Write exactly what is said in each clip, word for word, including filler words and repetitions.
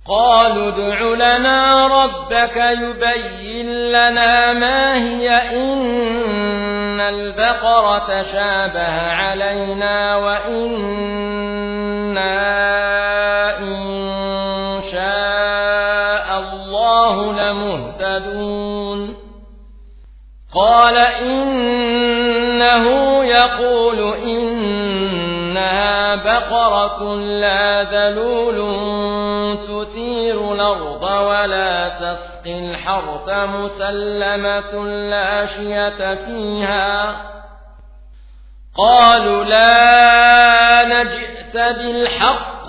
قالوا ادع لنا ربك يبين لنا ما هي إن البقرة شابه علينا وإنا إن شاء الله لمهتدون قال إنه يقول إنها بقرة لا ذلول تثير الأرض ولا تسقي الحرث مسلمة لا شية فيها قالوا لا نجئت بالحق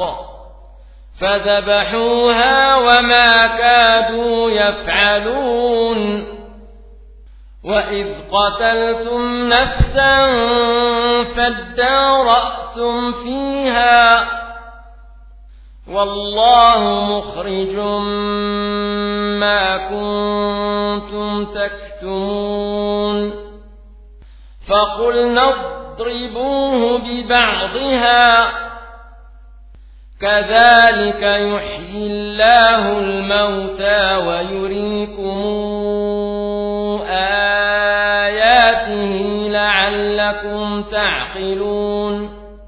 فذبحوها وما كادوا يفعلون وإذ قتلتم نفسا فادارأتم فيها والله مخرج ما كنتم تكتمون فقلنا اضربوه ببعضها كذلك يحيي الله الموتى ويريكم آياته لعلكم تعقلون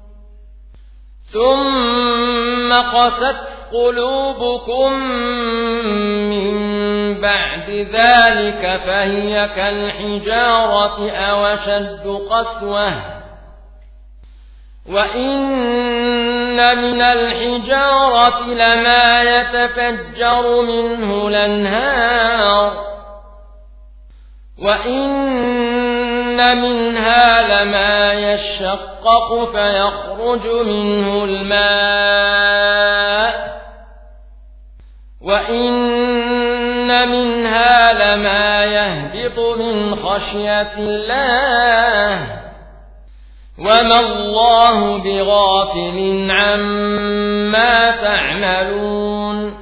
ثم قست قلوبكم من بعد ذلك فهي كالحجارة أو أشد قسوة وإن من الحجارة لما يتفجر منه الأنهار وإن منها لما يشقق فيخرج منه الماء وإن منها لما يهبط من خشية الله وما الله بغافل عما تعملون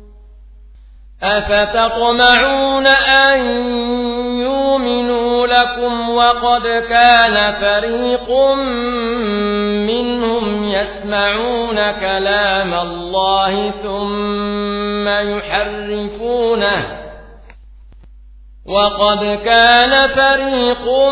أفتطمعون أن يؤمنوا لكم وقد كان فريق منهم يسمعون كلام الله ثم يحرفونه وقد كان فريق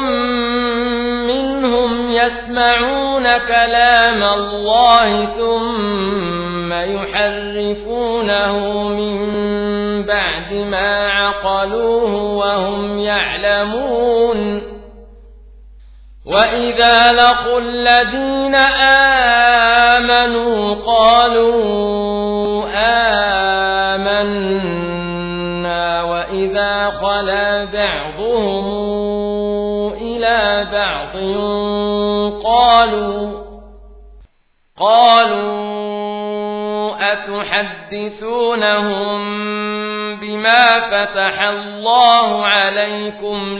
منهم يسمعون كلام الله ثم يحرفونه من بعد ما عقلوه وهم يعلمون وإذا لقوا الذين آمنوا قالوا آمنا وإذا خلا بعضهم إلى بعض قالوا قالوا أتحدثونهم بما فتح الله عليكم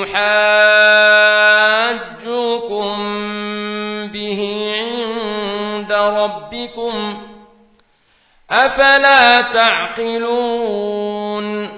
ليحاجوكم به عند ربكم أفلا تعقلون